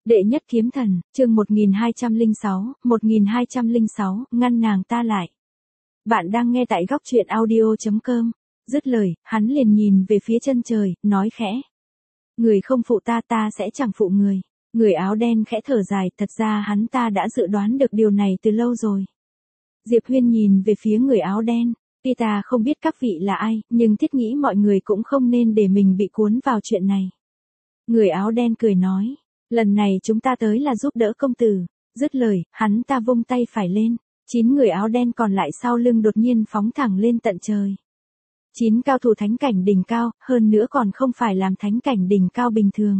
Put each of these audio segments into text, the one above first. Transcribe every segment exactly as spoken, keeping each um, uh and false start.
Đệ nhất kiếm thần, chương một nghìn hai trăm lẻ sáu, một nghìn hai trăm lẻ sáu, ngăn nàng ta lại. Bạn đang nghe tại góc truyện audio chấm com. Dứt lời, hắn liền nhìn về phía chân trời, nói khẽ. Người không phụ ta ta sẽ chẳng phụ người. Người áo đen khẽ thở dài, thật ra hắn ta đã dự đoán được điều này từ lâu rồi. Diệp Huyên nhìn về phía người áo đen. Tuy ta không biết các vị là ai, nhưng thiết nghĩ mọi người cũng không nên để mình bị cuốn vào chuyện này. Người áo đen cười nói. Lần này chúng ta tới là giúp đỡ công tử. Dứt lời, hắn ta vung tay phải lên. Chín người áo đen còn lại sau lưng đột nhiên phóng thẳng lên tận trời. Chín cao thủ thánh cảnh đỉnh cao, hơn nữa còn không phải làm thánh cảnh đỉnh cao bình thường.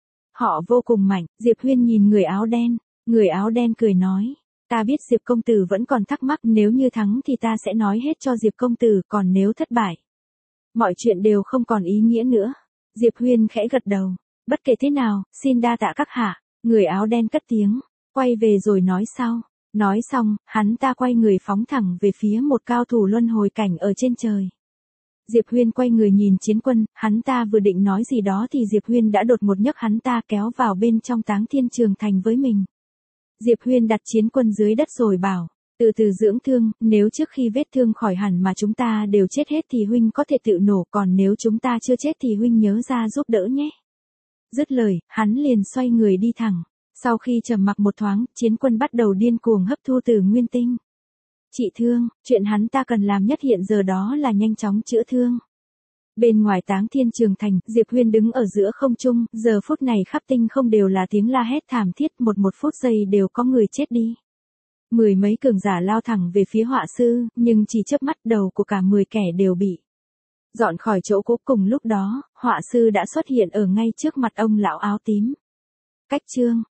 Họ vô cùng mạnh. Diệp Huyên nhìn người áo đen. Người áo đen cười nói. Ta biết Diệp công tử vẫn còn thắc mắc, nếu như thắng thì ta sẽ nói hết cho Diệp công tử, còn nếu thất bại, mọi chuyện đều không còn ý nghĩa nữa. Diệp Huyên khẽ gật đầu. Bất kể thế nào, xin đa tạ các hạ. Người áo đen cất tiếng, quay về rồi nói sau. Nói xong, hắn ta quay người phóng thẳng về phía một cao thủ luân hồi cảnh ở trên trời. Diệp Huyên quay người nhìn chiến quân, hắn ta vừa định nói gì đó thì Diệp Huyên đã đột ngột nhấc hắn ta kéo vào bên trong Táng Thiên Trường Thành với mình. Diệp Huyên đặt chiến quân dưới đất rồi bảo, từ từ dưỡng thương, nếu trước khi vết thương khỏi hẳn mà chúng ta đều chết hết thì huynh có thể tự nổ, còn nếu chúng ta chưa chết thì huynh nhớ ra giúp đỡ nhé. Dứt lời, hắn liền xoay người đi thẳng. Sau khi trầm mặc một thoáng, chiến quân bắt đầu điên cuồng hấp thu từ nguyên tinh. Trị thương, chuyện hắn ta cần làm nhất hiện giờ đó là nhanh chóng chữa thương. Bên ngoài Táng Thiên Trường Thành, Diệp Huyên đứng ở giữa không trung, giờ phút này khắp tinh không đều là tiếng la hét thảm thiết, một một phút giây đều có người chết đi. Mười mấy cường giả lao thẳng về phía họa sư, nhưng chỉ chớp mắt đầu của cả mười kẻ đều bị dọn khỏi chỗ cũ. Cùng lúc đó, họa sư đã xuất hiện ở ngay trước mặt ông lão áo tím. Cách chương,